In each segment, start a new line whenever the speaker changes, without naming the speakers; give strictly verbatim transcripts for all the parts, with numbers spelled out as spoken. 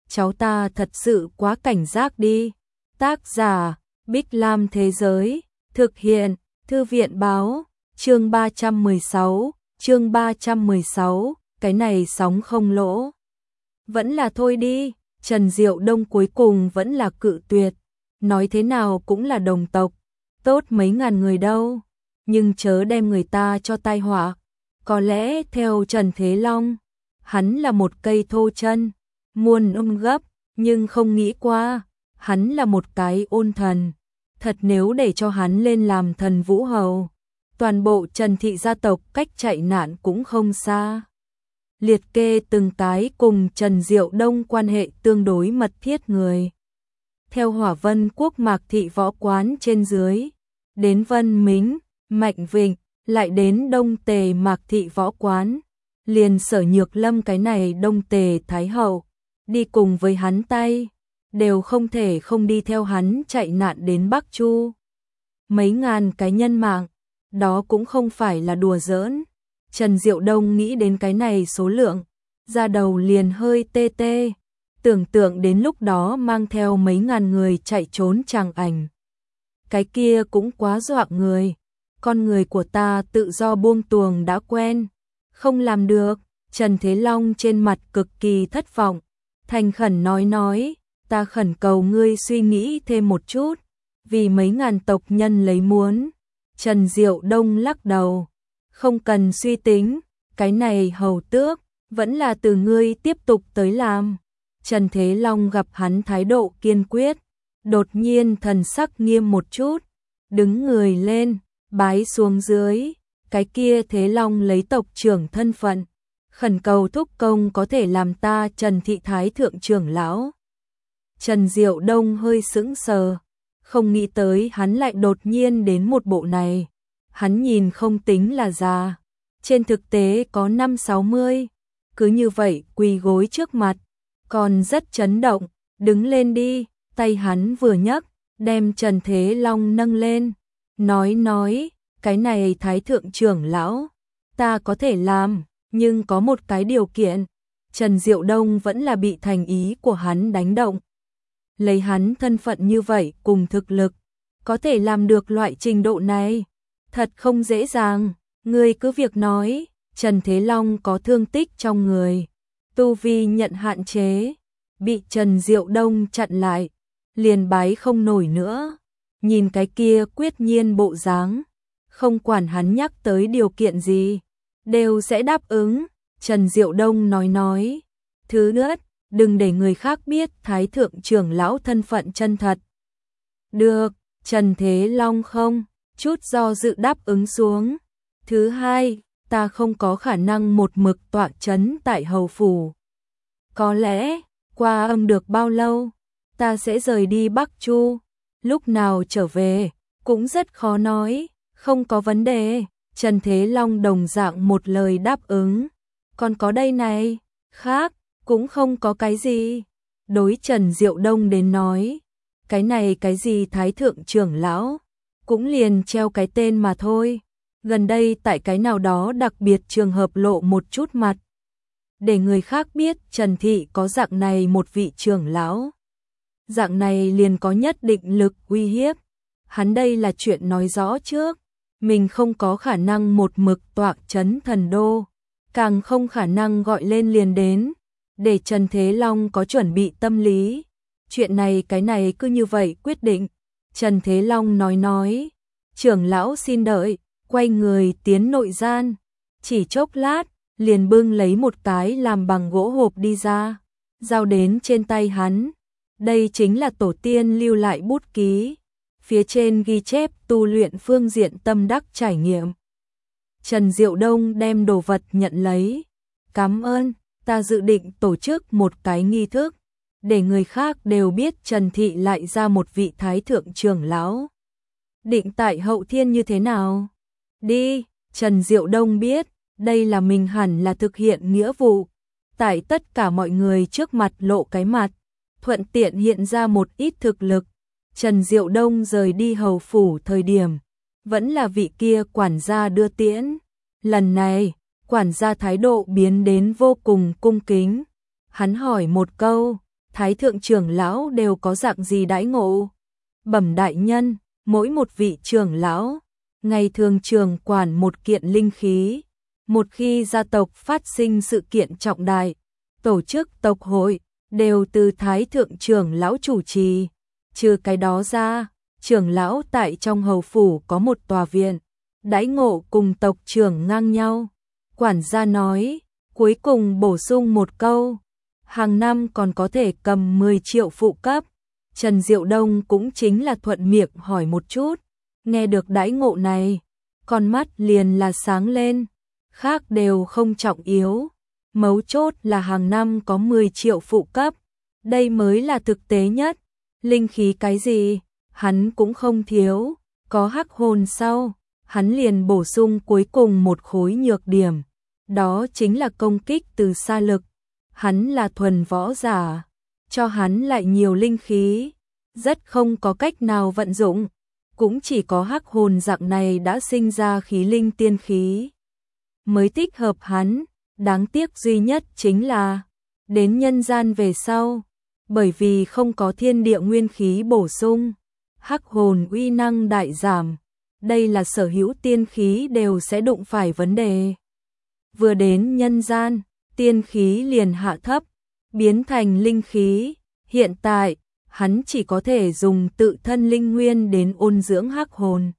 cháu ta thật sự quá cảnh giác đi. Tác giả, Bích Lam Thế Giới, thực hiện, Thư viện Báo, chương ba trăm mười sáu, chương ba trăm mười sáu, cái này sóng không lỗ. Vẫn là thôi đi, Trần Diệu Đông cuối cùng vẫn là cự tuyệt, nói thế nào cũng là đồng tộc, tốt mấy ngàn người đâu, nhưng chớ đem người ta cho tai họa. Có lẽ theo Trần Thế Long, hắn là một cây thô chân, muôn ôm gấp, nhưng không nghĩ qua, hắn là một cái ôn thần. Thật nếu để cho hắn lên làm thần vũ hầu, toàn bộ Trần thị gia tộc cách chạy nạn cũng không xa. Liệt kê từng cái cùng Trần Diệu Đông quan hệ tương đối mật thiết người. Theo Hỏa Vân Quốc Mạc thị võ quán trên dưới, đến Vân Mính, Mạnh Vịnh, lại đến Đông Tề Mạc thị võ quán, liền Sở Nhược Lâm cái này Đông Tề Thái hậu, đi cùng với hắn tay, đều không thể không đi theo hắn chạy nạn đến Bắc Chu. Mấy ngàn cái nhân mạng, đó cũng không phải là đùa giỡn. Trần Diệu Đông nghĩ đến cái này số lượng, da đầu liền hơi tê tê, tưởng tượng đến lúc đó mang theo mấy ngàn người chạy trốn chẳng ảnh. Cái kia cũng quá dọa người, con người của ta tự do buông tuồng đã quen, không làm được. Trần Thế Long trên mặt cực kỳ thất vọng, thành khẩn nói nói, ta khẩn cầu ngươi suy nghĩ thêm một chút, vì mấy ngàn tộc nhân lấy muốn. Trần Diệu Đông lắc đầu, không cần suy tính, cái này hầu tước, vẫn là từ ngươi tiếp tục tới làm. Trần Thế Long gặp hắn thái độ kiên quyết, đột nhiên thần sắc nghiêm một chút, đứng người lên, bái xuống dưới, cái kia Thế Long lấy tộc trưởng thân phận, khẩn cầu thúc công có thể làm ta Trần thị thái thượng trưởng lão. Trần Diệu Đông hơi sững sờ, không nghĩ tới hắn lại đột nhiên đến một bộ này. Hắn nhìn không tính là già, trên thực tế có năm sáu mươi, cứ như vậy quỳ gối trước mặt, còn rất chấn động, đứng lên đi, tay hắn vừa nhấc, đem Trần Thế Long nâng lên, nói nói, cái này thái thượng trưởng lão, ta có thể làm, nhưng có một cái điều kiện. Trần Diệu Đông vẫn là bị thành ý của hắn đánh động. Lấy hắn thân phận như vậy cùng thực lực, có thể làm được loại trình độ này, thật không dễ dàng. Ngươi cứ việc nói. Trần Thế Long có thương tích trong người, tu vi nhận hạn chế, bị Trần Diệu Đông chặn lại, liền bái không nổi nữa. Nhìn cái kia quyết nhiên bộ dáng, không quản hắn nhắc tới điều kiện gì, đều sẽ đáp ứng. Trần Diệu Đông nói nói, thứ nhất, đừng để người khác biết thái thượng trưởng lão thân phận chân thật. Được, Trần Thế Long không chút do dự đáp ứng xuống. Thứ hai, ta không có khả năng một mực tọa chấn tại hầu phủ. Có lẽ, qua âm được bao lâu, ta sẽ rời đi Bắc Chu, lúc nào trở về, cũng rất khó nói, không có vấn đề. Trần Thế Long đồng dạng một lời đáp ứng. Còn có đây này, khác, cũng không có cái gì. Đối Trần Diệu Đông đến nói, cái này cái gì thái thượng trưởng lão, cũng liền treo cái tên mà thôi. Gần đây tại cái nào đó đặc biệt trường hợp lộ một chút mặt, để người khác biết Trần thị có dạng này một vị trưởng lão. Dạng này liền có nhất định lực uy hiếp. Hắn đây là chuyện nói rõ trước, mình không có khả năng một mực tọa chấn thần đô, càng không khả năng gọi lên liền đến, để Trần Thế Long có chuẩn bị tâm lý. Chuyện này cái này cứ như vậy quyết định. Trần Thế Long nói nói, trưởng lão xin đợi, quay người tiến nội gian, chỉ chốc lát, liền bưng lấy một cái làm bằng gỗ hộp đi ra, giao đến trên tay hắn. Đây chính là tổ tiên lưu lại bút ký, phía trên ghi chép tu luyện phương diện tâm đắc trải nghiệm. Trần Diệu Đông đem đồ vật nhận lấy, cảm ơn, ta dự định tổ chức một cái nghi thức, để người khác đều biết Trần thị lại ra một vị thái thượng trưởng lão. Định tại hậu thiên như thế nào? Đi, Trần Diệu Đông biết, đây là mình hẳn là thực hiện nghĩa vụ, tại tất cả mọi người trước mặt lộ cái mặt, thuận tiện hiện ra một ít thực lực. Trần Diệu Đông rời đi hầu phủ thời điểm, vẫn là vị kia quản gia đưa tiễn. Lần này, quản gia thái độ biến đến vô cùng cung kính. Hắn hỏi một câu, Thái thượng trưởng lão đều có dạng gì đãi ngộ? Bẩm đại nhân, mỗi một vị trưởng lão, ngày thường trưởng quản một kiện linh khí. Một khi gia tộc phát sinh sự kiện trọng đại, tổ chức tộc hội, đều từ Thái thượng trưởng lão chủ trì. Trừ cái đó ra, trưởng lão tại trong hầu phủ có một tòa viện, đãi ngộ cùng tộc trưởng ngang nhau. Quản gia nói, cuối cùng bổ sung một câu, hàng năm còn có thể cầm mười triệu phụ cấp. Trần Diệu Đông cũng chính là thuận miệng hỏi một chút, nghe được đãi ngộ này, con mắt liền là sáng lên, khác đều không trọng yếu. Mấu chốt là hàng năm có mười triệu phụ cấp, đây mới là thực tế nhất. Linh khí cái gì, hắn cũng không thiếu, có hắc hồn sau, hắn liền bổ sung cuối cùng một khối nhược điểm, đó chính là công kích từ xa lực. Hắn là thuần võ giả, cho hắn lại nhiều linh khí, rất không có cách nào vận dụng, cũng chỉ có hắc hồn dạng này đã sinh ra khí linh tiên khí mới thích hợp hắn. Đáng tiếc duy nhất chính là đến nhân gian về sau, bởi vì không có thiên địa nguyên khí bổ sung, hắc hồn uy năng đại giảm, đây là sở hữu tiên khí đều sẽ đụng phải vấn đề. Vừa đến nhân gian, tiên khí liền hạ thấp, biến thành linh khí, hiện tại, hắn chỉ có thể dùng tự thân linh nguyên đến ôn dưỡng hắc hồn,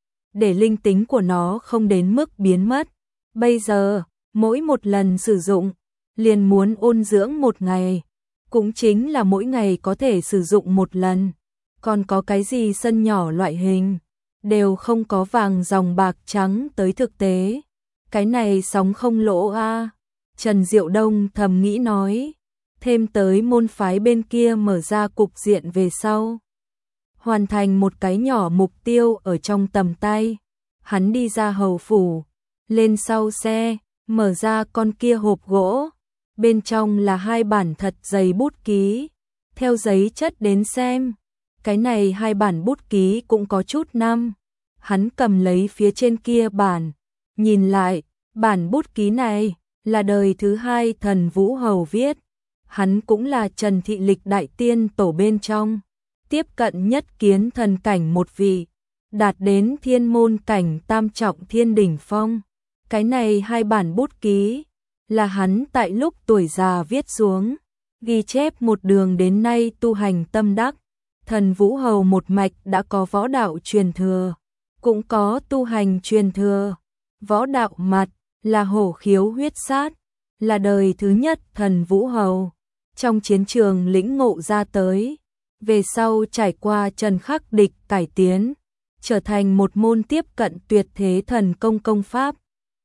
để linh tính của nó không đến mức biến mất. Bây giờ, mỗi một lần sử dụng, liền muốn ôn dưỡng một ngày, cũng chính là mỗi ngày có thể sử dụng một lần. Còn có cái gì sân nhỏ loại hình, đều không có vàng dòng bạc trắng tới thực tế. Cái này sóng không lỗ a. À. Trần Diệu Đông thầm nghĩ nói, thêm tới môn phái bên kia mở ra cục diện về sau. Hoàn thành một cái nhỏ mục tiêu ở trong tầm tay, hắn đi ra hầu phủ, lên sau xe, mở ra con kia hộp gỗ, bên trong là hai bản thật dày bút ký, theo giấy chất đến xem, cái này hai bản bút ký cũng có chút năm. Hắn cầm lấy phía trên kia bản, nhìn lại, bản bút ký này là đời thứ hai Thần Vũ Hầu viết, hắn cũng là Trần Thị Lịch đại tiên tổ bên trong, tiếp cận nhất kiến thần cảnh một vị, đạt đến thiên môn cảnh tam trọng thiên đỉnh phong. Cái này hai bản bút ký là hắn tại lúc tuổi già viết xuống, ghi chép một đường đến nay tu hành tâm đắc. Thần Vũ Hầu một mạch đã có võ đạo truyền thừa, cũng có tu hành truyền thừa. Võ đạo mặt là hổ khiếu huyết sát, là đời thứ nhất Thần Vũ Hầu, trong chiến trường lĩnh ngộ ra tới, về sau trải qua Trần Khắc Địch cải tiến, trở thành một môn tiếp cận tuyệt thế thần công công pháp.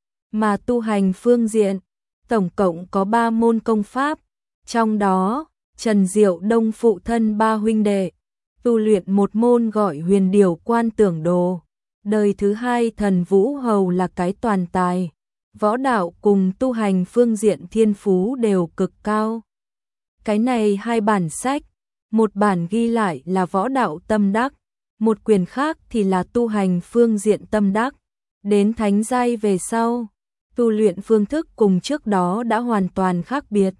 Mà tu hành phương diện, tổng cộng có ba môn công pháp, trong đó, Trần Diệu Đông phụ thân ba huynh đệ, tu luyện một môn gọi Huyền Điểu Quan Tưởng Đồ. Đời thứ hai Thần Vũ Hầu là cái toàn tài, võ đạo cùng tu hành phương diện thiên phú đều cực cao. Cái này hai bản sách, một bản ghi lại là võ đạo tâm đắc, một quyển khác thì là tu hành phương diện tâm đắc. Đến thánh giai về sau, tu luyện phương thức cùng trước đó đã hoàn toàn khác biệt.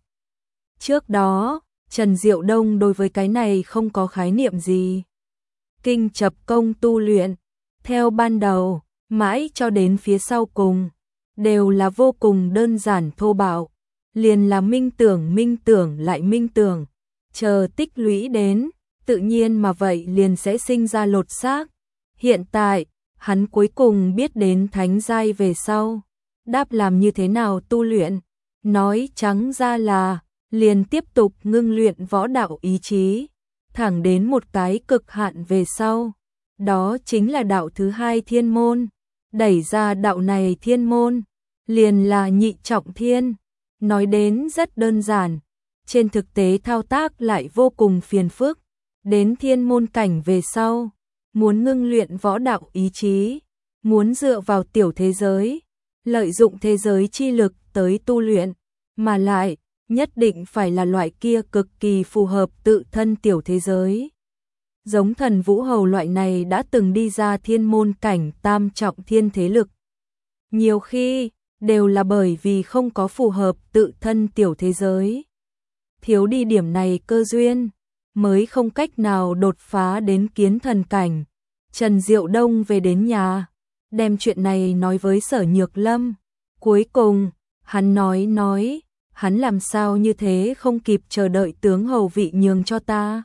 Trước đó, Trần Diệu Đông đối với cái này không có khái niệm gì. Kinh chập công tu luyện, theo ban đầu, mãi cho đến phía sau cùng, đều là vô cùng đơn giản thô bạo, liền là minh tưởng minh tưởng lại minh tưởng, chờ tích lũy đến, tự nhiên mà vậy liền sẽ sinh ra lột xác. Hiện tại, hắn cuối cùng biết đến thánh giai về sau, đáp làm như thế nào tu luyện, nói trắng ra là liền tiếp tục ngưng luyện võ đạo ý chí, thẳng đến một cái cực hạn về sau, đó chính là đạo thứ hai thiên môn. Đẩy ra đạo này thiên môn, liền là nhị trọng thiên. Nói đến rất đơn giản, trên thực tế thao tác lại vô cùng phiền phức. Đến thiên môn cảnh về sau, muốn ngưng luyện võ đạo ý chí, muốn dựa vào tiểu thế giới, lợi dụng thế giới chi lực tới tu luyện, mà lại nhất định phải là loại kia cực kỳ phù hợp tự thân tiểu thế giới. Giống Thần Vũ Hầu loại này đã từng đi ra thiên môn cảnh tam trọng thiên thế lực, nhiều khi đều là bởi vì không có phù hợp tự thân tiểu thế giới. thiếu đi điểm này cơ duyên, mới không cách nào đột phá đến kiến thần cảnh. Trần Diệu Đông về đến nhà, đem chuyện này nói với Sở Nhược Lâm. Cuối cùng, hắn nói nói, hắn làm sao như thế không kịp chờ đợi tướng hầu vị nhường cho ta.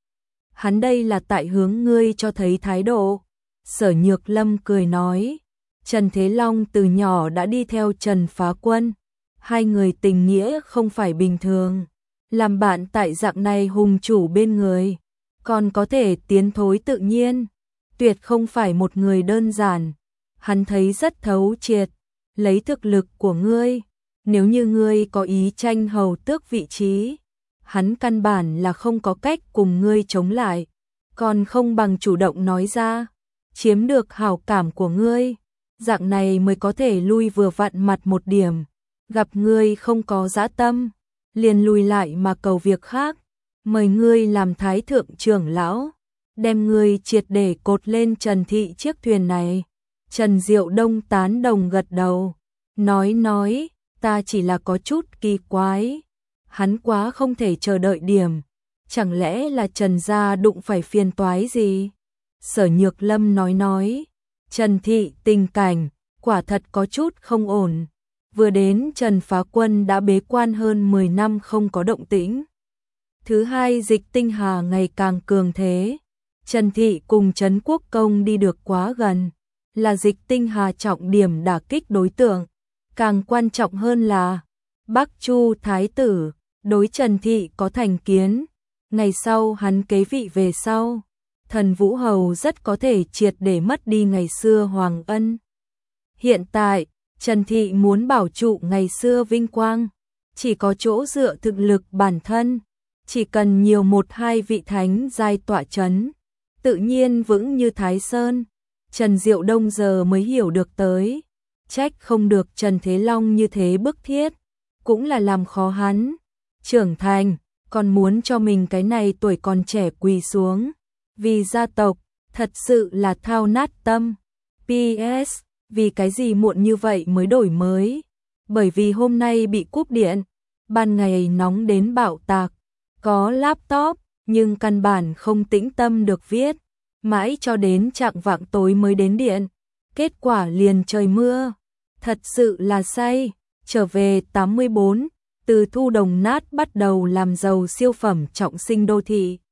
Hắn đây là tại hướng ngươi cho thấy thái độ. Sở Nhược Lâm cười nói, Trần Thế Long từ nhỏ đã đi theo Trần Phá Quân. Hai người tình nghĩa không phải bình thường. Làm bạn tại dạng này hùng chủ bên người, còn có thể tiến thối tự nhiên. Tuyệt không phải một người đơn giản. Hắn thấy rất thấu triệt, lấy thực lực của ngươi. Nếu như ngươi có ý tranh hầu tước vị trí, hắn căn bản là không có cách cùng ngươi chống lại. Còn không bằng chủ động nói ra, chiếm được hảo cảm của ngươi. Dạng này mới có thể lui vừa vặn mặt một điểm. Gặp ngươi không có dã tâm, liền lùi lại mà cầu việc khác. Mời ngươi làm thái thượng trưởng lão, đem ngươi triệt để cột lên Trần thị chiếc thuyền này. Trần Diệu Đông tán đồng gật đầu, nói nói, ta chỉ là có chút kỳ quái. Hắn quá không thể chờ đợi điểm. Chẳng lẽ là Trần gia đụng phải phiền toái gì? Sở Nhược Lâm nói nói, Trần thị tình cảnh, quả thật có chút không ổn. Vừa đến Trần Phá Quân đã bế quan hơn mười năm không có động tĩnh. Thứ hai, Dịch Tinh Hà ngày càng cường thế. Trần thị cùng Trấn Quốc Công đi được quá gần, là Dịch Tinh Hà trọng điểm đả kích đối tượng. Càng quan trọng hơn là Bắc Chu Thái tử đối Trần thị có thành kiến. Ngày sau hắn kế vị về sau, Thần Vũ Hầu rất có thể triệt để mất đi ngày xưa hoàng ân. Hiện tại, Trần thị muốn bảo trụ ngày xưa vinh quang, chỉ có chỗ dựa thực lực bản thân, chỉ cần nhiều một hai vị thánh giai tọa chấn, tự nhiên vững như Thái Sơn. Trần Diệu Đông giờ mới hiểu được tới, trách không được Trần Thế Long như thế bức thiết, cũng là làm khó hắn. Trưởng thành, còn muốn cho mình cái này tuổi còn trẻ quỳ xuống, vì gia tộc, thật sự là thao nát tâm. pê ét, vì cái gì muộn như vậy mới đổi mới? Bởi vì hôm nay bị cúp điện, ban ngày nóng đến bạo tạc, có laptop, nhưng căn bản không tĩnh tâm được viết, mãi cho đến chạng vạng tối mới đến điện, kết quả liền trời mưa, thật sự là say. Trở về tám mươi bốn, từ Thu Đồng Nát bắt đầu làm giàu siêu phẩm trọng sinh đô thị.